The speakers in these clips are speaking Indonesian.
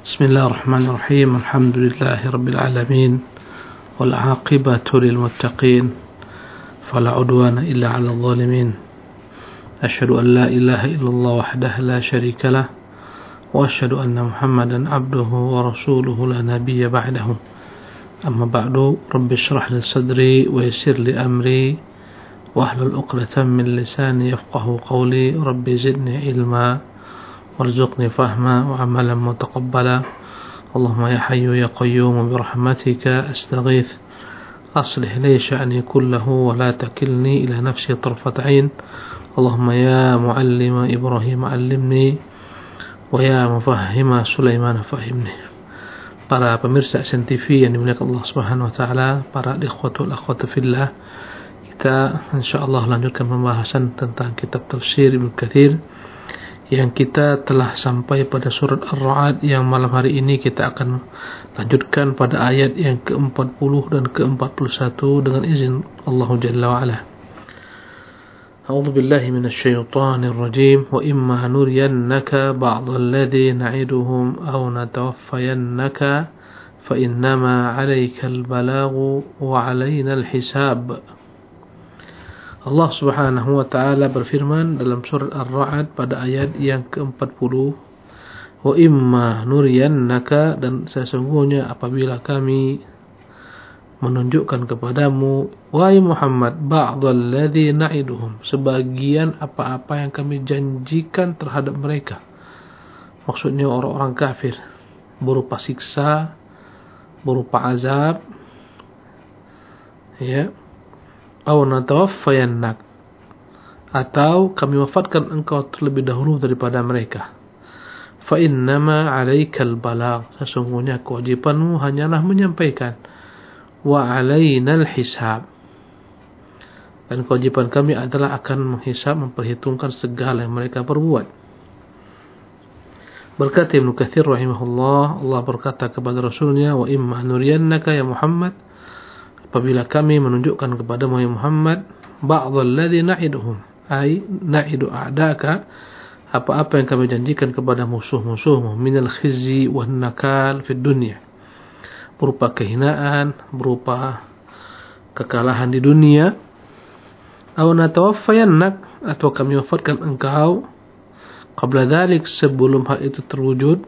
Bismillahirrahmanirrahim. Alhamdulillahirabbil alamin. Wal 'aqibatu lil muttaqin. Fala 'udwana illa 'alal zalimin. Asyhadu an la ilaha illallah wahdahu la syarika lah wa asyhadu anna Muhammadan 'abduhu wa rasuluhu la nabiyya ba'dahu. Amma ba'du, rabbi shrah li sadri wa yassir li amri wahlul 'uqdatam min lisani yafqahu qawli. Rabbi zidni ilma warzuqni fahma wa amalan mutaqabbala. Allahumma ya hayyu ya qayyum birahmatika astaghith aslih li sya'ni kullahu wa la takilni ila nafsi tarfat 'ain. Allahumma ya muallima Ibrahim 'allimni wa ya mufahhima Sulaiman fahimni. Para pemirsa SNTV yang dimuliakan Allah Subhanahu wa taala, para ikhwatul akhwatu fillah, kita insyaallah lanjutkan pembahasan tentang kitab tafsir Ibnu Katsir yang kita telah sampai pada surat Ar-Ra'd, yang malam hari ini kita akan lanjutkan pada ayat yang ke-40 dan ke-41 dengan izin Allah Jalla wa Ala. A'udzu billahi minasy syaithanir rajim. Wa imma nuriyannaka ba'dhal ladzi na'iduhum aw natawaffayannaka fa innama 'alaikal balaghu wa 'alainal hisab. Allah Subhanahu wa taala berfirman dalam surat Ar-Ra'd pada ayat yang ke-40, wa imma nuriyannaka, dan sesungguhnya apabila kami menunjukkan kepadamu wahai Muhammad ba'dhal ladzi na'iduhum, sebagian apa-apa yang kami janjikan terhadap mereka, maksudnya orang-orang kafir, berupa siksa, berupa azab, ya, aw natawaffayannak, atau kami wafatkan engkau terlebih dahulu daripada mereka. Fa innama 'alaikal balagh, sesungguhnya kewajibanmu hanyalah menyampaikan. Wa 'alainal hisab, dan kewajiban kami adalah akan menghisab, memperhitungkan segala yang mereka perbuat. Berkata Ibnu Katsir rahimahullah, Allah berkata kepada Rasulnya, wa imma nuriyannaka ya Muhammad, apabila kami menunjukkan kepadamu ya Muhammad ba'dhal ladzi na'iduhum, ay na'idu a'daka, apa-apa yang kami janjikan kepada musuh-musuhmu, minal khizyi wan nakal fid dunya, berupa kehinaan, berupa kekalahan di dunia. Aw natawaffayannak, atau kami wafatkan engkau qabla dzalik, sebelum hal itu terwujud.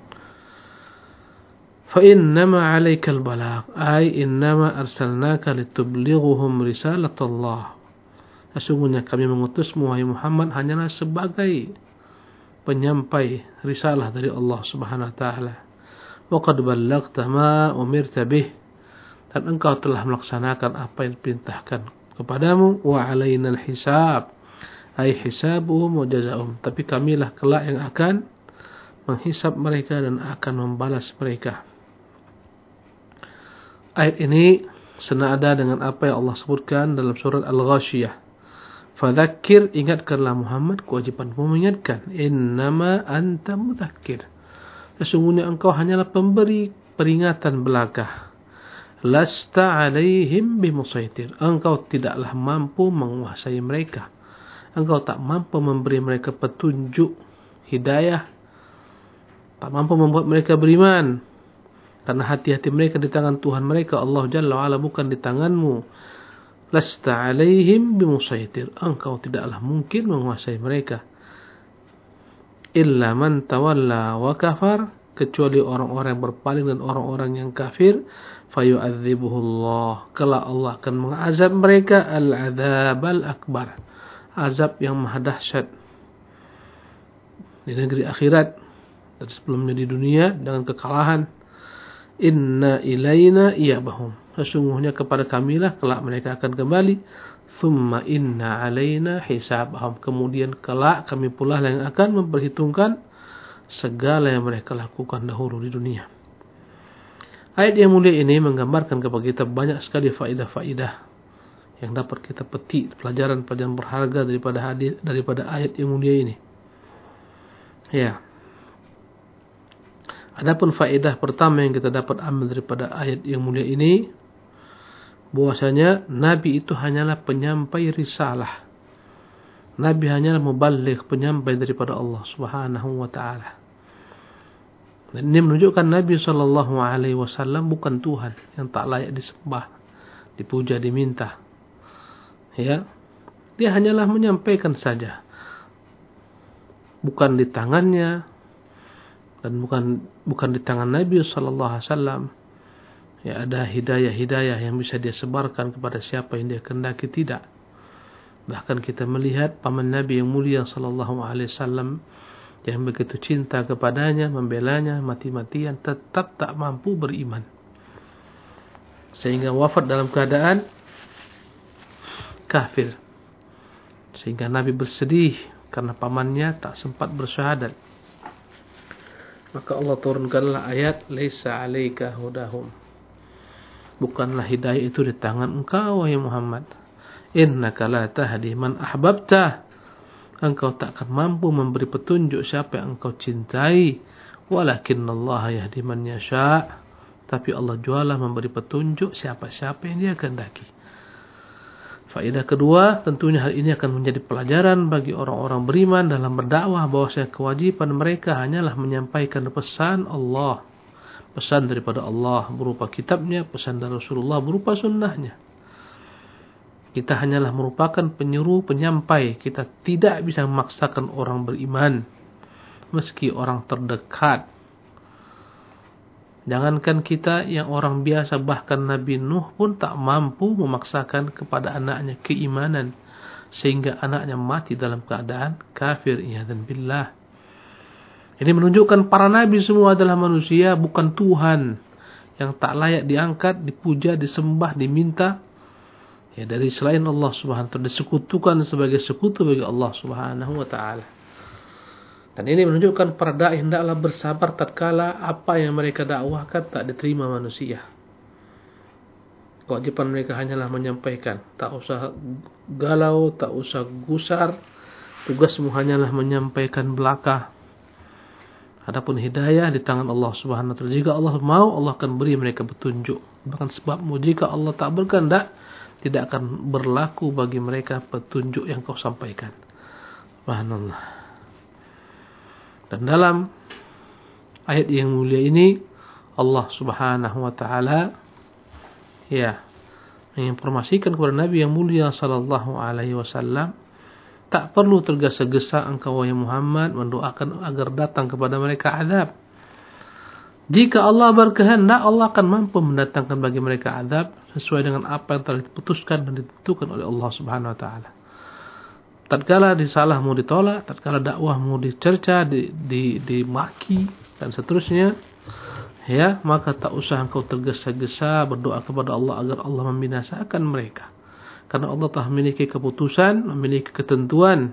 Fa innama 'alaikal balagh, ay innama arsalnaka litublighuhum risalatallah, sesungguhnya kami mengutusmu wahai Muhammad hanyalah sebagai penyampai risalah dari Allah Subhanahu wa taala. Wa qad ballaghta ma umirta bih, dan engkau telah melaksanakan apa yang diperintahkan kepadamu. Wa 'alainal hisab, ay hisabuhum wa jazaa'uhum, tapi kamilah kelak yang akan menghisab mereka dan akan membalas mereka. Ayat ini senada dengan apa yang Allah sebutkan dalam surat Al-Ghashiyah. Fadzakir, ingatkanlah Muhammad, kewajibanmu mengingatkan. Innama anta mudzakkir, sesungguhnya engkau hanyalah pemberi peringatan belaka. Lasta 'alaihim bimusaitir, engkau tidaklah mampu menguasai mereka. Engkau tak mampu memberi mereka petunjuk, hidayah, tak mampu membuat mereka beriman, karena hati-hati mereka di tangan Tuhan mereka, Allah Jalla wa'ala, bukan di tanganmu. Lasta 'alaihim bimusaitir, engkau tidaklah mungkin menguasai mereka. Illa man tawalla wa kafar, kecuali orang-orang yang berpaling dan orang-orang yang kafir. Fayu'adzibuhullah, kelak Allah akan mengazab mereka al-adzabal akbar, azab yang maha dahsyat di negeri akhirat dan sebelumnya di dunia dengan kekalahan. Inna ilaina iyabahum, sesungguhnya kepada kamilah kelak mereka akan kembali. Thumma inna alaina hisabahum, kemudian kelak kami pula yang akan memperhitungkan segala yang mereka lakukan dahulu di dunia. Ayat yang mulia ini menggambarkan kepada kita banyak sekali faidah-faidah yang dapat kita petik, pelajaran-pelajaran berharga daripada ayat yang mulia ini. Ya. Adapun faedah pertama yang kita dapat ambil daripada ayat yang mulia ini, bahwasanya Nabi itu hanyalah penyampai risalah. Nabi hanyalah muballigh, penyampai daripada Allah Subhanahu wa taala. Dan ini menunjukkan Nabi SAW bukan Tuhan yang tak layak disembah, dipuja, diminta. Ya, dia hanyalah menyampaikan saja. Bukan di tangannya dan bukan di tangan Nabi SAW. Ya, ada hidayah-hidayah yang bisa dia sebarkan kepada siapa yang dia kehendaki, tidak. Bahkan kita melihat paman Nabi yang mulia SAW yang begitu cinta kepadanya, membelanya mati-matian, tetap tak mampu beriman, sehingga wafat dalam keadaan kafir. Sehingga Nabi bersedih karena pamannya tak sempat bersyahadat. Maka Allah turunkanlah ayat, laisa 'alaika hudahum. Bukanlah hidayah itu di tangan engkau, wahai Muhammad. Innaka la tahdi man ahbabta. Engkau tak akan mampu memberi petunjuk siapa yang engkau cintai. Walakinnallaha yahdi man yasha'. Tapi Allah jualah memberi petunjuk siapa-siapa yang dia kehendaki. Faedah kedua, tentunya hal ini akan menjadi pelajaran bagi orang-orang beriman dalam berdakwah, bahwasanya kewajiban mereka hanyalah menyampaikan pesan Allah, pesan daripada Allah berupa kitabnya, pesan dari Rasulullah berupa sunnahnya. Kita hanyalah merupakan penyuruh, penyampai. Kita tidak bisa memaksakan orang beriman, meski orang terdekat. Jangankan kita yang orang biasa, bahkan Nabi Nuh pun tak mampu memaksakan kepada anaknya keimanan, sehingga anaknya mati dalam keadaan kafir. Iyadzan billah. Ini menunjukkan para nabi semua adalah manusia, bukan Tuhan yang tak layak diangkat, dipuja, disembah, diminta. Ya, dari selain Allah Subhanahu wa ta'ala, disekutukan sebagai sekutu bagi Allah Subhanahu wa ta'ala. Dan ini menunjukkan para dai hendaklah bersabar tatkala apa yang mereka dakwahkan tak diterima manusia. Kewajiban mereka hanyalah menyampaikan, tak usah galau, tak usah gusar. Tugasmu hanyalah menyampaikan belaka. Adapun hidayah di tangan Allah Subhanahu wa ta'ala. Jika Allah mau, Allah akan beri mereka petunjuk. Bahkan sebabmu, jika Allah tak berkehendak, tidak akan berlaku bagi mereka petunjuk yang kau sampaikan. Subhanallah. Dan dalam ayat yang mulia ini, Allah Subhanahu wa ta'ala menginformasikan kepada Nabi yang mulia sallallahu alaihi wasallam, tak perlu tergesa-gesa engkau wahai Muhammad mendoakan agar datang kepada mereka azab. Jika Allah berkehendak, Allah akan mampu mendatangkan bagi mereka azab sesuai dengan apa yang telah diputuskan dan ditentukan oleh Allah Subhanahu wa ta'ala. Tatkala risalahmu ditolak, tatkala dakwahmu dicerca, dimaki dan seterusnya, ya, maka tak usah engkau tergesa-gesa berdoa kepada Allah agar Allah membinasakan mereka. Karena Allah telah memiliki keputusan, memiliki ketentuan.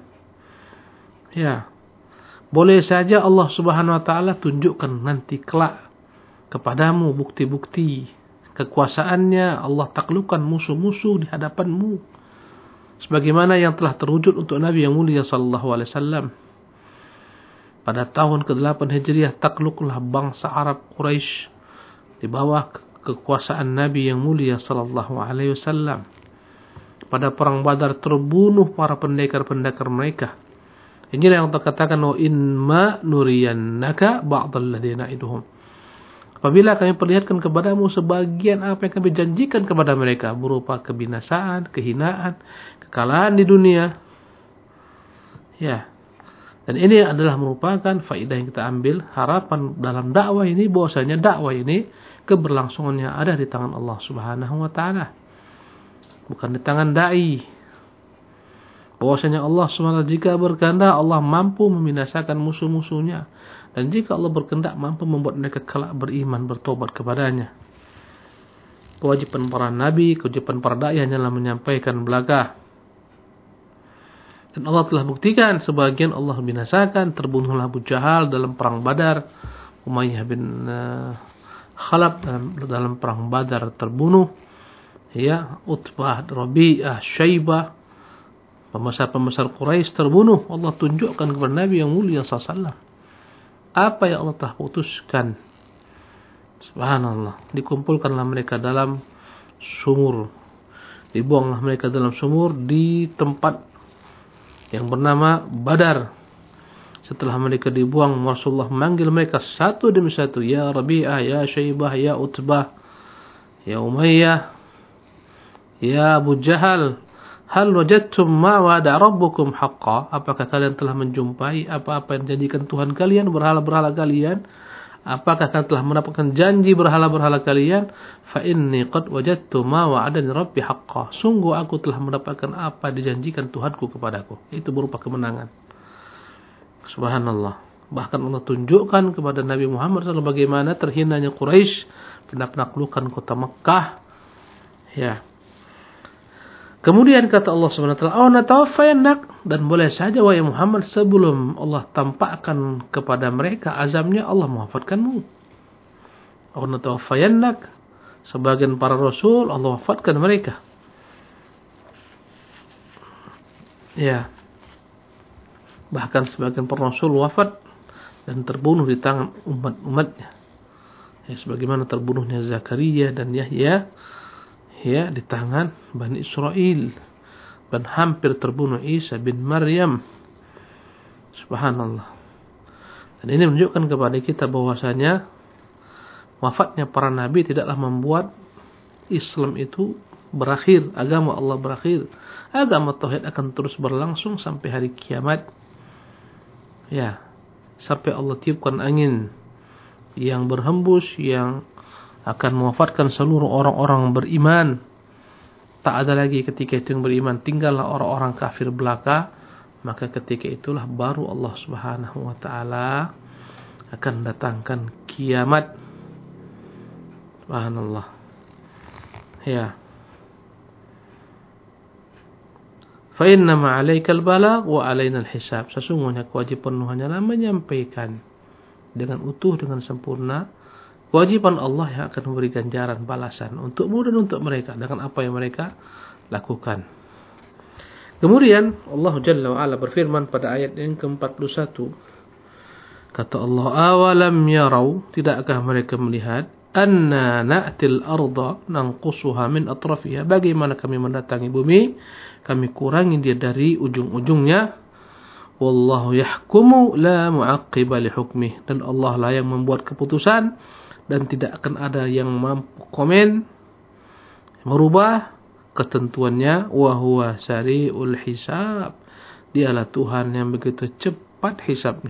Ya. Boleh saja Allah Subhanahu wa ta'ala tunjukkan nanti kelak kepadamu bukti-bukti kekuasaannya. Allah taklukkan musuh-musuh di hadapanmu, sebagaimana yang telah terwujud untuk Nabi yang mulia sallallahu alaihi wasallam. Pada tahun ke-8 Hijriah takluklah bangsa Arab Quraisy di bawah kekuasaan Nabi yang mulia sallallahu alaihi wasallam. Pada perang Badar terbunuh para pendekar-pendekar mereka. Inilah yang terkatakan, wa inma nuriyannaka ba'dal ladzina na'iduhum. Apabila kami perlihatkan kepadamu sebagian apa yang kami janjikan kepada mereka berupa kebinasaan, kehinaan, kekalahan di dunia. Ya. Dan ini adalah merupakan faedah yang kita ambil, harapan dalam dakwah ini, bahwasanya dakwah ini keberlangsungannya ada di tangan Allah Subhanahu wa ta'ala, bukan di tangan dai. Bahwasanya Allah SWT jika berkehendak, Allah mampu membinasakan musuh-musuhnya. Dan jika Allah berkehendak, mampu membuat mereka kelak beriman, bertobat kepadanya. Kewajiban para nabi, kewajiban para dai hanyalah menyampaikan belaka. Dan Allah telah buktikan sebagian Allah binasakan. Terbunuhlah Abu Jahal dalam perang Badar. Umayyah bin Khalaf dalam perang Badar terbunuh. Ya, Utbah, Rabi'ah, Syaibah, pembesar-pembesar Quraisy terbunuh. Allah tunjukkan kepada Nabi yang mulia sallallahu apa yang Allah telah putuskan. Subhanallah. Dikumpulkanlah mereka dalam sumur, dibuanglah mereka dalam sumur di tempat yang bernama Badar, Setelah mereka dibuang, Rasulullah memanggil mereka satu demi satu. Ya Rabi'ah, ya Syaibah, ya Utbah, ya Umayyah, ya Abu Jahal. Hal wajadtum ma wa'ada rabbukum haqqa? Apakah kalian telah menjumpai apa-apa yang dijanjikan Tuhan kalian, berhala-berhala kalian? Apakah kalian telah mendapatkan janji berhala-berhala kalian? Fa inni qad wajadtu ma wa'adani rabbi haqqa. Sungguh aku telah mendapatkan apa dijanjikan Tuhanku kepadaku. Itu berupa kemenangan. Subhanallah. Bahkan Allah tunjukkan kepada Nabi Muhammad SAW bagaimana terhinanya Quraisy pada penaklukan kota Mekkah. Ya. Kemudian kata Allah Subhanahu wa taala, "Aw natawaffayannak," dan boleh saja wahai Muhammad sebelum Allah tampakkan kepada mereka azabnya, Allah mewafatkanmu. Aw natawaffayannak, sebagian para rasul Allah wafatkan mereka. Ya. Bahkan sebagian para rasul wafat dan terbunuh di tangan umat-umatnya. Ya, sebagaimana terbunuhnya Zakaria dan Yahya ya di tangan Bani Israel, dan hampir terbunuh Isa bin Maryam. Subhanallah. Dan ini menunjukkan kepada kita bahwasanya wafatnya para nabi tidaklah membuat Islam itu berakhir, agama Allah berakhir. Agama tauhid akan terus berlangsung sampai hari kiamat. Ya, sampai Allah tiupkan angin yang berhembus yang akan mewafatkan seluruh orang-orang beriman. Tak ada lagi ketika itu yang beriman, tinggallah orang-orang kafir belaka. Maka ketika itulah baru Allah Subhanahu wa taala akan datangkan kiamat. Subhanallah. Ya. Fa inna ma 'alaikal balagh wa 'alaina al-hisab. Sesungguhnya kewajiban hanyalah menyampaikan dengan utuh, dengan sempurna. Kewajiban Allah yang akan memberikan ganjaran balasan untukmu dan untuk mereka dengan apa yang mereka lakukan. Kemudian Allah Jalla wa Ala berfirman pada ayat yang ke-41. Kata Allah, "Awalam yarau," tidakkah mereka melihat, "anna na'til arda nanqusuha min atrafiha," bagaimana kami mendatangi bumi, kami kurangi dia dari ujung-ujungnya. Wallahu yahkumu la mu'aqqiba li hukmih, dan Allah lah yang membuat keputusan dan tidak akan ada yang mampu komen merubah ketentuannya. Wa huwa sari'ul hisab, dialah Tuhan yang begitu cepat hisabnya.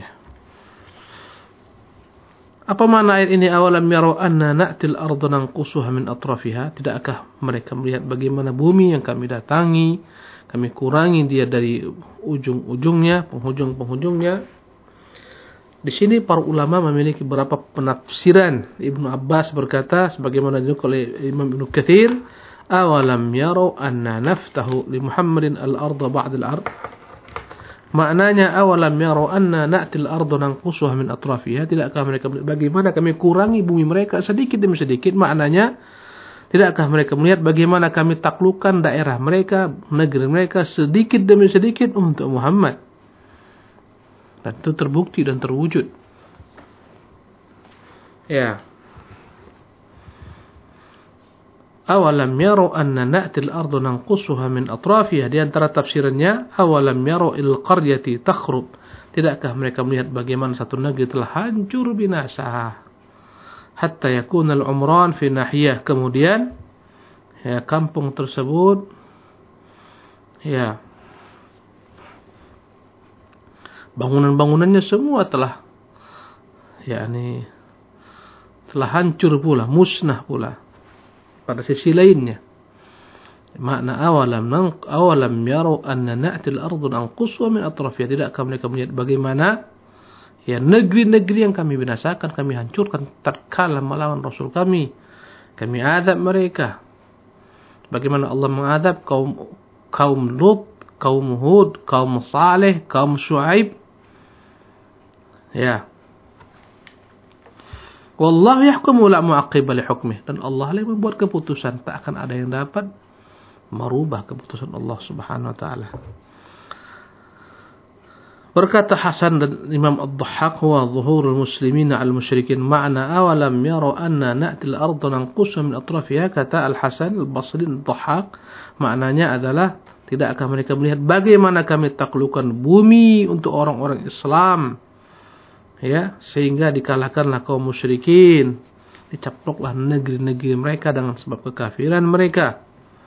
Apa makna ayat ini? Awalam yarau anna na'til arda nanqusuha min atrafiha, tidakkah mereka melihat bagaimana bumi yang kami datangi, kami kurangi dia dari ujung-ujungnya, penghujung-penghujungnya. Di sini para ulama memiliki beberapa penafsiran. Ibnu Abbas berkata sebagaimana dinukil oleh Imam Ibnu Katsir, awalam yarau anna naftahu li Muhammadin al-ardha ba'da al-ard. Maknanya awalam yarau anna na'til arda nanqusuha min atrafiha, tidakkah mereka melihat bagaimana kami kurangi bumi mereka sedikit demi sedikit. Maknanya, tidakkah mereka melihat bagaimana kami taklukkan daerah mereka, negeri mereka sedikit demi sedikit untuk Muhammad. Dan itu terbukti dan terwujud. Ya. Awalam yarau anna na'til arda nanqusuha min atrafiha. Di antara tafsirannya, awalam yarau il qaryati takhrub. Tidakkah mereka melihat bagaimana satu negeri telah hancur binasa. Hatta yakuna al-umran fi nahiyah. Kemudian ya, kampung tersebut ya, bangunan-bangunannya semua telah yakni telah hancur pula, musnah pula. Pada sisi lainnya, makna awalam yarau anna na'til ardu nanqusuha min atrafiha, tidakkah mereka melihat bagaimana ya negeri-negeri yang kami binasakan, kami hancurkan tatkala melawan Rasul kami azab mereka. Bagaimana Allah mengadab kaum Lut, kaum Hud, kaum Saleh, kaum Syuaib. Ya. Wallahu yahkumu la mu'aqqiba li hukmih, dan Allah lah yang membuat keputusan, tak akan ada yang dapat merubah keputusan Allah Subhanahu wa taala. Berkata Hasan dan Imam Ad-Dhahhak, huwa zuhurul muslimin al-musyrikin, ma'na awalam yarau anna na'til arda nanqusuha min atrafiha. Kata Al-Hasan Al-Basri Ad-Dhahhak, maknanya adalah tidakkah mereka melihat bagaimana kami taklukkan bumi untuk orang-orang Islam Ya, sehingga dikalahkanlah kaum musyrikin, dicaploklah negeri-negeri mereka dengan sebab kekafiran mereka.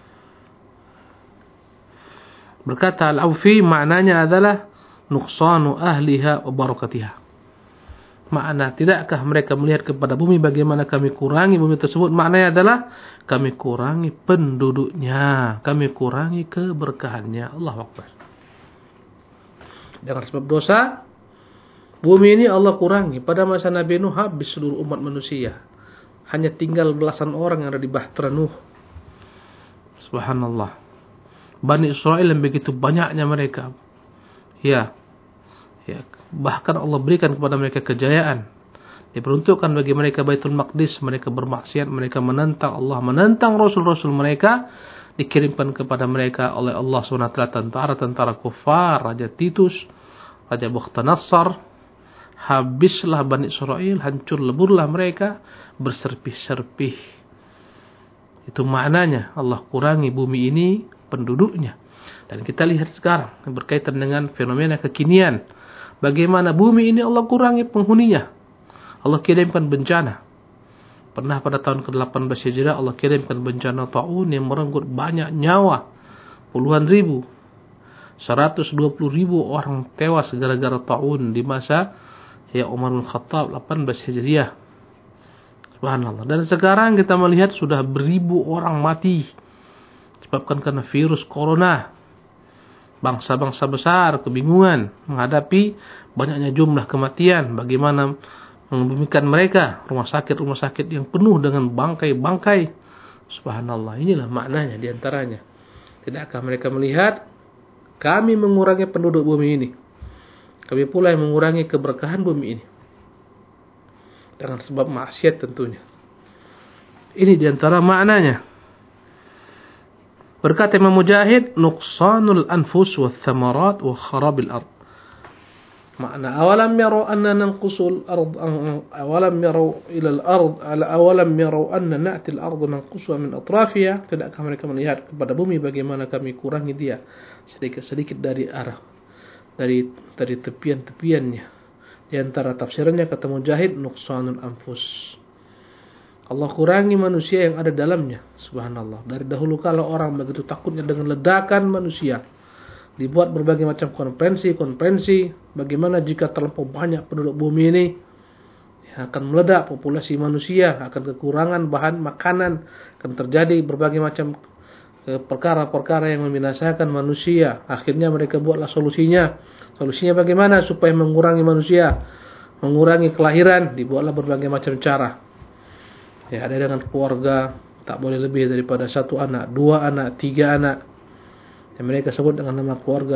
Berkata Al-Aufi, maknanya adalah nuqsanu ahliha wa barakatiha. Makna, tidakkah mereka melihat kepada bumi bagaimana kami kurangi bumi tersebut? Maknanya adalah kami kurangi penduduknya, kami kurangi keberkahannya. Allahu Akbar. Dengan sebab dosa, bumi ini Allah kurangi. Pada masa Nabi Nuh habis seluruh umat manusia. Hanya tinggal belasan orang yang ada di Bahtera Nuh. Subhanallah. Bani Israel yang begitu banyaknya mereka. Ya. Bahkan Allah berikan kepada mereka kejayaan. Diperuntukkan bagi mereka Baitul Maqdis. Mereka bermaksiat, mereka menentang Allah, menentang Rasul-Rasul mereka. Dikirimkan kepada mereka oleh Allah SWT tentara-tentara kufar, Raja Titus, Raja Bukhtanasar. Habislah Bani Israel, hancur leburlah mereka, berserpih-serpih. Itu maknanya Allah kurangi bumi ini penduduknya. Dan kita lihat sekarang berkaitan dengan fenomena kekinian. Bagaimana bumi ini Allah kurangi penghuninya. Allah kirimkan bencana. Pernah pada tahun ke-18 Hijriah Allah kirimkan bencana taun yang merenggut banyak nyawa. Puluhan ribu. 120 ribu orang tewas gara-gara taun di masa Umar bin Khattab 18 Hijriah. Subhanallah. Dan sekarang kita melihat sudah beribu orang mati disebabkan karena virus corona. Bangsa-bangsa besar kebingungan menghadapi banyaknya jumlah kematian. Bagaimana membumikan mereka, rumah sakit yang penuh dengan bangkai-bangkai. Subhanallah, inilah maknanya diantaranya. Tidakkah mereka melihat kami mengurangi penduduk bumi ini, kami pula yang mengurangi keberkahan bumi ini dengan sebab maksiat tentunya. Ini diantara maknanya. Berkata Imam Mujahid, nuqsanul anfus wa thamarat wa kharabil ard. Makna awalam yarau anna nanqusul ard, awalam yarau ila al-ard, awalam yarau anna na'ti al-ard nanqusuha min atrafiha. Tidakkah mereka melihat kepada bumi bagaimana kami kurangi dia sedikit-sedikit dari arah, dari tepian-tepiannya. Di antara tafsirannya kata Mujahid, nuqsanul anfus. Allah kurangi manusia yang ada dalamnya. Subhanallah. Dari dahulu kala orang begitu takutnya dengan ledakan manusia. Dibuat berbagai macam konferensi. Bagaimana jika terlampau banyak penduduk bumi ini akan meledak populasi manusia, akan kekurangan bahan makanan, akan terjadi berbagai macam perkara-perkara yang membinasakan manusia. Akhirnya mereka buatlah solusinya. Solusinya bagaimana supaya mengurangi manusia, mengurangi kelahiran? Dibuatlah berbagai macam cara. Ya, ada dengan keluarga tak boleh lebih daripada 1 anak, 2 anak, 3 anak. Yang mereka sebut dengan nama keluarga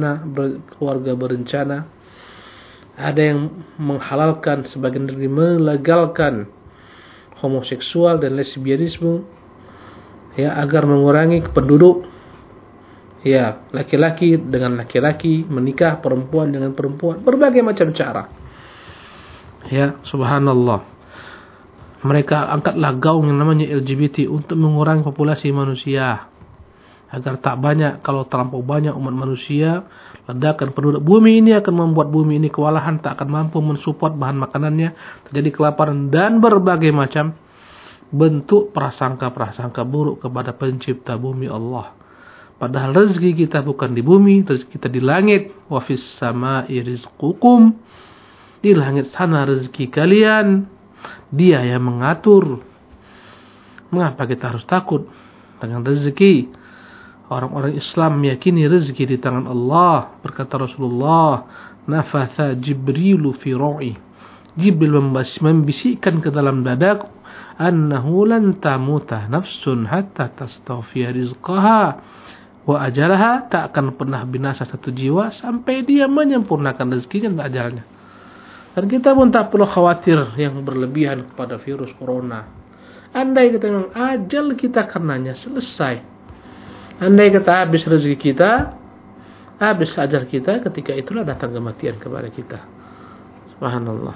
berencana. Ada yang menghalalkan, sebagian dari melegalkan homoseksual dan lesbianisme, ya, agar mengurangi penduduk. Ya, laki-laki dengan laki-laki menikah, perempuan dengan perempuan, berbagai macam cara. Ya, subhanallah. Mereka angkatlah gaung yang namanya LGBT untuk mengurangi populasi manusia agar tak banyak. Kalau terlampau banyak umat manusia, ledakan penduduk bumi ini akan membuat bumi ini kewalahan, tak akan mampu mensupport bahan makanannya, terjadi kelaparan dan berbagai macam bentuk prasangka-prasangka buruk kepada pencipta bumi Allah. Padahal rezeki kita bukan di bumi, rezeki kita di langit. Wa fis sama'i rizqukum. Di langit sana rezeki kalian. Dia yang mengatur. Mengapa kita harus takut dengan rezeki? Orang-orang Islam meyakini rezeki di tangan Allah. Berkata Rasulullah, nafatha Jibrilu fi ru'i. Jibril membisikkan ke dalam dadaku, annahu lan tamuta nafsun hatta tastaghfiya rizqaha wa ajalaha. Tak akan pernah binasa satu jiwa sampai dia menyempurnakan rezekinya dan ajalnya. Dan kita pun tak perlu khawatir yang berlebihan kepada virus corona. Andai kita memang ajal kita karenanya selesai, andai kita habis rezeki kita, habis ajal kita, ketika itulah datang kematian kepada kita. Subhanallah.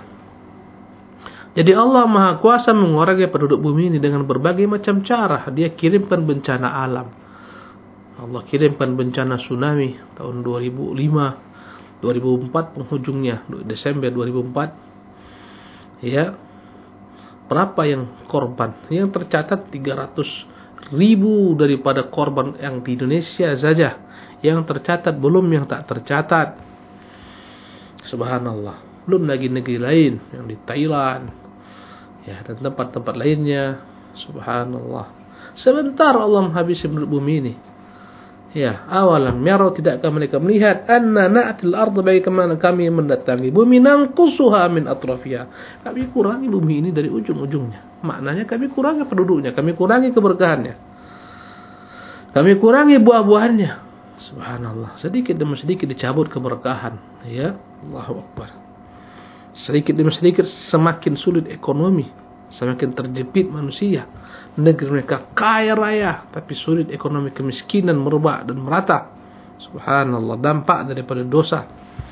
Jadi Allah Maha Kuasa mengurangi penduduk bumi ini dengan berbagai macam cara. Dia kirimkan bencana alam. Allah kirimkan bencana tsunami tahun 2005. 2004 penghujungnya, Desember 2004. Ya, berapa yang korban? Yang tercatat 300.000 daripada korban yang di Indonesia saja. Yang tercatat, belum yang tak tercatat. Subhanallah. Belum lagi negeri lain, yang di Thailand, ya, dan tempat-tempat lainnya. Subhanallah. Sebentar Allah menghabisi bumi ini. Ya, awalam yarau, tidakkah mereka melihat anna na'til arda, bagaimana kami mendatangi bumi, nangkusuha min atrafiha, kami kurangi bumi ini dari ujung-ujungnya. Maknanya kami kurangi penduduknya, kami kurangi keberkahannya, kami kurangi buah-buahannya. Subhanallah. Sedikit demi sedikit dicabut keberkahan. Ya, Allahu Akbar. Sedikit demi sedikit semakin sulit ekonomi, semakin terjepit manusia. Negeri mereka kaya raya, tapi sulit ekonomi, kemiskinan merebak dan merata. Subhanallah, dampak daripada dosa.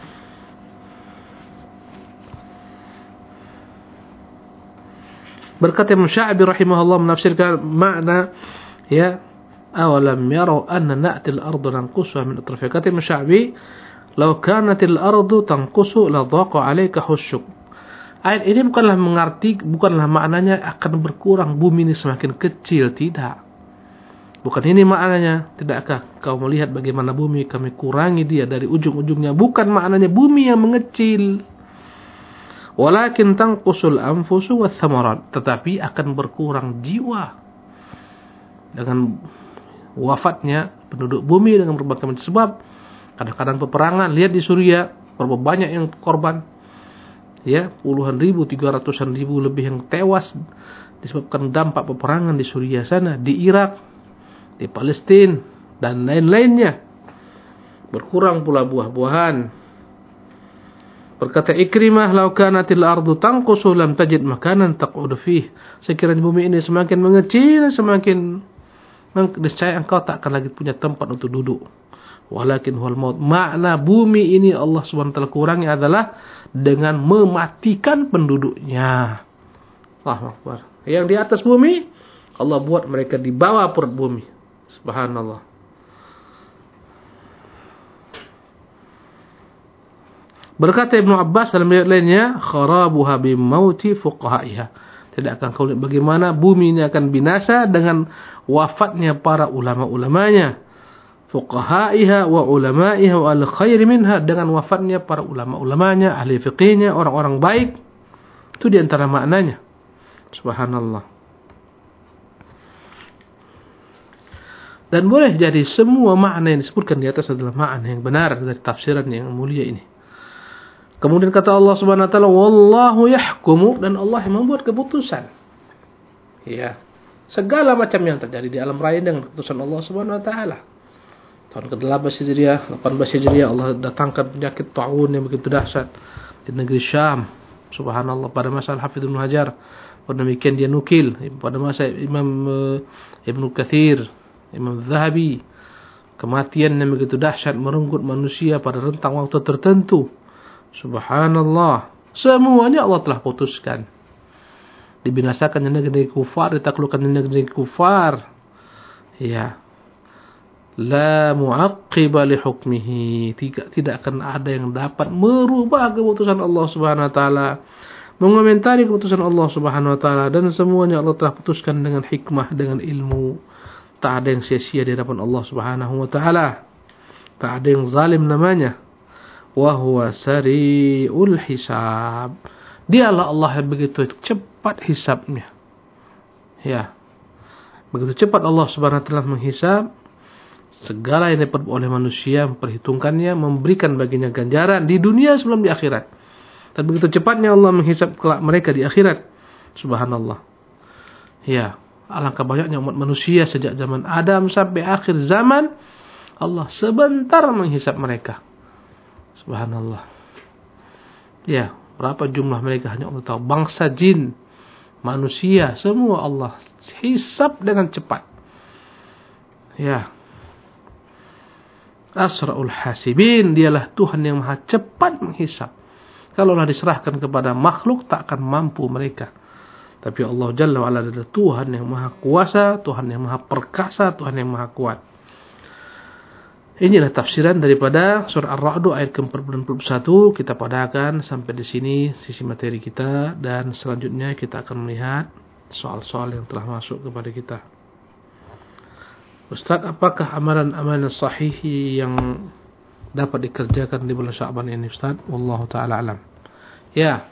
Berkata Imam Sya'bi rahimahullah menafsirkan makna, ya, awalam yarau anna na'til ardu nanqusuha min atrafiha. Kata Imam Sya'bi, law kanatil ardu tanqusu la dhaqa 'alaika husyuk. Ayat ini bukanlah maknanya akan berkurang bumi ini semakin kecil, tidak. Bukan ini maknanya. Tidakkah kau melihat bagaimana bumi kami kurangi dia dari ujung-ujungnya? Bukan maknanya bumi yang mengecil. Walakin tanqusul anfusu wath thamarat, tetapi akan berkurang jiwa dengan wafatnya penduduk bumi dengan berbagai macam sebab. Kadang-kadang peperangan, lihat di Suriah berapa banyak yang korban. Ya, puluhan ribu, 300-an ribu lebih yang tewas disebabkan dampak peperangan di Suriah sana, di Irak, di Palestina, dan lain-lainnya. Berkurang pula buah-buahan. Berkata Ikrimah, "Lau kanatil ardu tanqusu lam tajid makanan taq'udu fih." Sekiranya bumi ini semakin mengecil, semakin niscaya engkau tak akan lagi punya tempat untuk duduk. Walakin huwal maut. Makna bumi ini Allah SWT kurangi adalah dengan mematikan penduduknya. Allahu Akbar. Yang di atas bumi, Allah buat mereka di bawah perut bumi. Subhanallah. Berkata Ibnu Abbas dalam riwayat lainnya, kharabuha bimauti fuqahaiha. Tidak akan kau lihat bagaimana bumi ini akan binasa dengan wafatnya para ulama-ulamanya. Fuqahaiha wa ulamaiha wa al-khairi minha, dengan wafatnya para ulama-ulamanya, ahli fiqihnya, orang-orang baik. Itu di antara maknanya. Subhanallah. Dan boleh jadi semua makna yang disebutkan di atas adalah makna yang benar dari tafsiran yang mulia ini. Kemudian kata Allah Subhanahu wa taala, wallahu yahkumu, dan Allah yang membuat keputusan. Ya. Segala macam yang terjadi di alam raya dengan keputusan Allah Subhanahu wa taala. Tahun ke-8 Hijriah, 18 Hijriah, Allah datangkan penyakit ta'un yang begitu dahsyat di negeri Syam. Subhanallah, pada masa Al-Hafidh Ibn Hajar, demikian dia nukil. Pada masa Imam Ibn Kathir, Imam Zahabi, kematian yang begitu dahsyat merenggut manusia pada rentang waktu tertentu. Subhanallah, semuanya Allah telah putuskan. Dibinasakan negeri kufar, ditaklukkan negeri kufar. Ya. La mu'aqqiba li hukmihi, tidak akan ada yang dapat merubah keputusan Allah Subhanahu wa taala, mengomentari keputusan Allah Subhanahu wa taala, dan semuanya Allah telah putuskan dengan hikmah, dengan ilmu. Tak ada yang sia-sia di hadapan Allah Subhanahu wa taala. Tak ada yang zalim namanya. Wa huwa sari'ul hisab. Dialah Allah yang begitu cepat hisabnya. Ya. Begitu cepat Allah Subhanahu wa taala menghisab segala yang diperbuat oleh manusia, memperhitungkannya, memberikan baginya ganjaran di dunia sebelum di akhirat. Dan begitu cepatnya Allah menghisab kelak mereka di akhirat. Subhanallah. Ya, alangkah banyaknya umat manusia sejak zaman Adam sampai akhir zaman, Allah sebentar menghisab mereka. Subhanallah. Ya, berapa jumlah mereka hanya Allah tahu. Bangsa jin, manusia, semua Allah hisab dengan cepat. Ya. Asra'ul hasibin, dialah Tuhan yang maha cepat menghisab. Kalaulah diserahkan kepada makhluk, tak akan mampu mereka. Tapi Allah Jalla wa'ala adalah Tuhan yang maha kuasa, Tuhan yang maha perkasa, Tuhan yang maha kuat. Inilah tafsiran daripada surah Ar-Ra'd ayat ke-41. Kita padakan sampai di sini sisi materi kita, dan selanjutnya kita akan melihat soal-soal yang telah masuk kepada kita. Ustaz, apakah amalan-amalan sahih yang dapat dikerjakan di bulan Sya'ban ini, Ustaz? Wallahu ta'ala alam. Ya.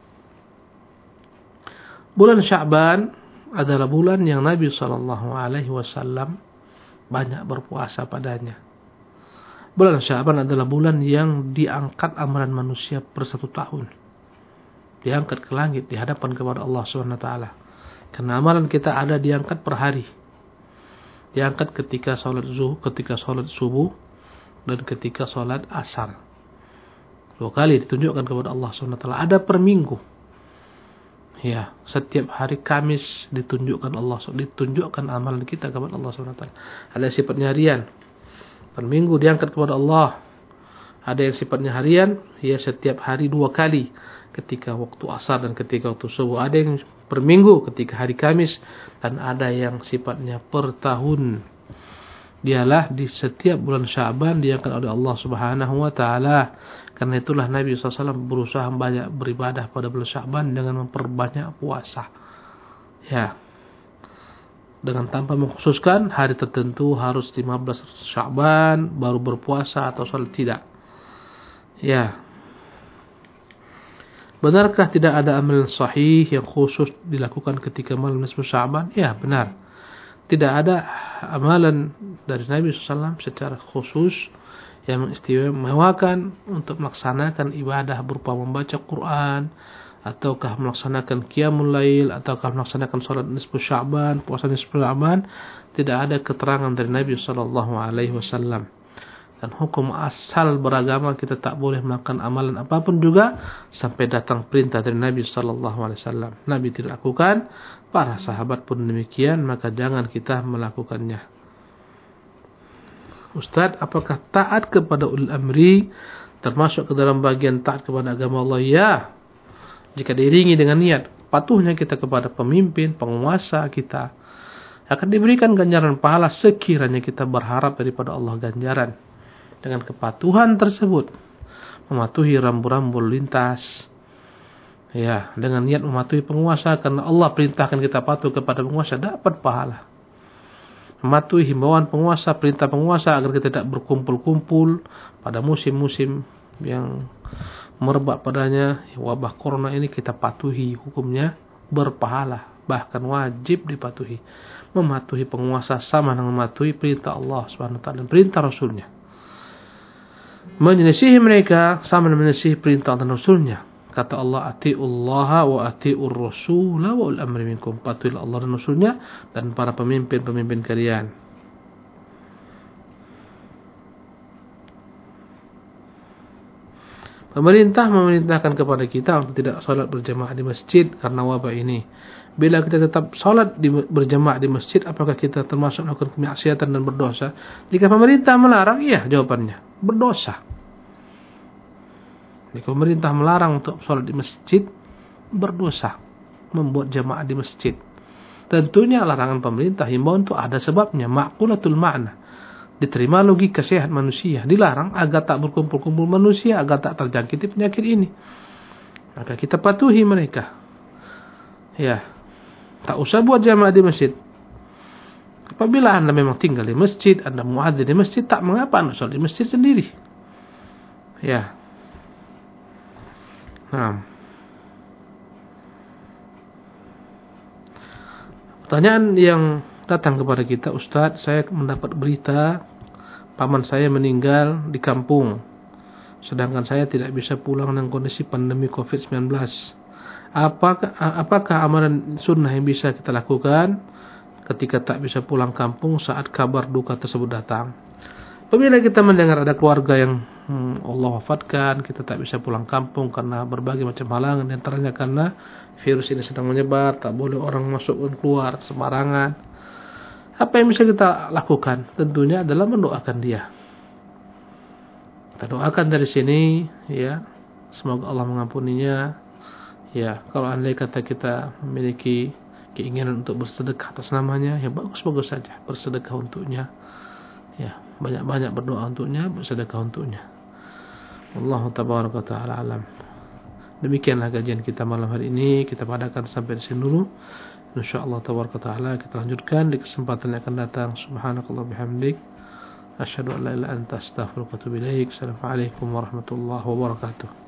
Bulan Sya'ban adalah bulan yang Nabi SAW banyak berpuasa padanya. Bulan Sya'ban adalah bulan yang diangkat amalan manusia per 1 tahun. Diangkat ke langit, dihadapkan kepada Allah SWT. Karena amalan kita ada diangkat per hari. Diangkat ketika salat subuh dan ketika salat asar. 2 kali ditunjukkan kepada Allah SWT. Ada per minggu. Ya, setiap hari Kamis ditunjukkan amalan kita kepada Allah SWT. Ada sifatnya harian. Per minggu diangkat kepada Allah. Ada yang sifatnya harian, ya setiap hari 2 kali, ketika waktu asar dan ketika waktu subuh. Ada yang per minggu ketika hari Kamis, dan ada yang sifatnya per tahun. Dialah di setiap bulan Sya'ban diangkat oleh Allah Subhanahu wa taala. Karena itulah Nabi SAW berusaha banyak beribadah pada bulan Sya'ban dengan memperbanyak puasa. Ya. Dengan tanpa mengkhususkan hari tertentu harus 15 Sya'ban baru berpuasa atau salat, tidak. Ya. Benarkah tidak ada amalan sahih yang khusus dilakukan ketika malam nisfu Sya'ban? Ya, benar. Tidak ada amalan dari Nabi SAW secara khusus yang mengistimewakan untuk melaksanakan ibadah berupa membaca Quran, ataukah melaksanakan qiyamul lail, ataukah melaksanakan salat nisfu Sya'ban, puasa nisfu Sya'ban. Tidak ada keterangan dari Nabi SAW. Dan hukum asal beragama, kita tak boleh melakukan amalan apapun juga sampai datang perintah dari Nabi SAW. Nabi tidak lakukan, para sahabat pun demikian, maka jangan kita melakukannya. Ustaz, apakah taat kepada ulil amri termasuk ke dalam bagian taat kepada agama Allah? Ya, jika diiringi dengan niat patuhnya kita kepada pemimpin, penguasa kita, akan diberikan ganjaran pahala sekiranya kita berharap daripada Allah ganjaran. Dengan kepatuhan tersebut, mematuhi rambu-rambu lintas, ya, dengan niat mematuhi penguasa, karena Allah perintahkan kita patuh kepada penguasa, dapat pahala. Mematuhi himbauan penguasa, perintah penguasa, agar kita tidak berkumpul-kumpul pada musim-musim yang merebak padanya wabah corona ini, kita patuhi hukumnya, berpahala, bahkan wajib dipatuhi. Mematuhi penguasa sama dengan mematuhi perintah Allah Subhanahu wa taala dan perintah Rasulnya. Menyelisihi mereka sama dengan menyelisihi perintah dan Rasulnya. Kata Allah, atiullaha wa atiur rasula wa ul amri minkum. Patuhilah Allah dan Rasulnya dan para pemimpin-pemimpin kalian. Pemerintah memerintahkan kepada kita untuk tidak sholat berjamaah di masjid karena wabah ini. Bila kita tetap sholat berjamaah di masjid, apakah kita termasuk melakukan kemaksiatan dan berdosa? Jika pemerintah melarang, iya jawabannya, berdosa. Jika pemerintah melarang untuk sholat di masjid, berdosa, membuat jamaah di masjid. Tentunya larangan pemerintah, himbauan itu ada sebabnya, ma'qulatul ma'na, diterima logika sehat manusia. Dilarang agar tak berkumpul-kumpul manusia, agar tak terjangkiti penyakit ini. Maka kita patuhi mereka. Ya, tak usah buat jamaah di masjid. Apabila Anda memang tinggal di masjid, Anda muadzin di masjid, tak mengapa Anda sholat di masjid sendiri. Ya. Nah. Pertanyaan yang datang kepada kita, Ustaz, saya mendapat berita paman saya meninggal di kampung, sedangkan saya tidak bisa pulang dengan kondisi pandemi COVID-19. Apakah amalan sunnah yang bisa kita lakukan ketika tak bisa pulang kampung saat kabar duka tersebut datang? Apabila kita mendengar ada keluarga yang Allah wafatkan, kita tak bisa pulang kampung karena berbagai macam halangan, antaranya karena virus ini sedang menyebar, tak boleh orang masuk dan keluar sembarangan. Apa yang bisa kita lakukan? Tentunya adalah mendoakan dia. Kita doakan dari sini, ya, semoga Allah mengampuninya. Ya, kalau andai kata kita memiliki keinginan untuk bersedekah atas namanya, ya bagus-bagus saja bersedekah untuknya. Ya, banyak-banyak berdoa untuknya, bersedekah untuknya. Wallahu tabaraka ta'ala alam. Demikianlah kajian kita malam hari ini, kita padakan sampai di sini dulu. Insyaallah tabaraka ta'ala kita lanjutkan di kesempatan yang akan datang. Subhanakallah bihamdik, asyhadu an la ilaha illa anta, astaghfiruka wa atubu ilaik. Assalamualaikum warahmatullahi wabarakatuh.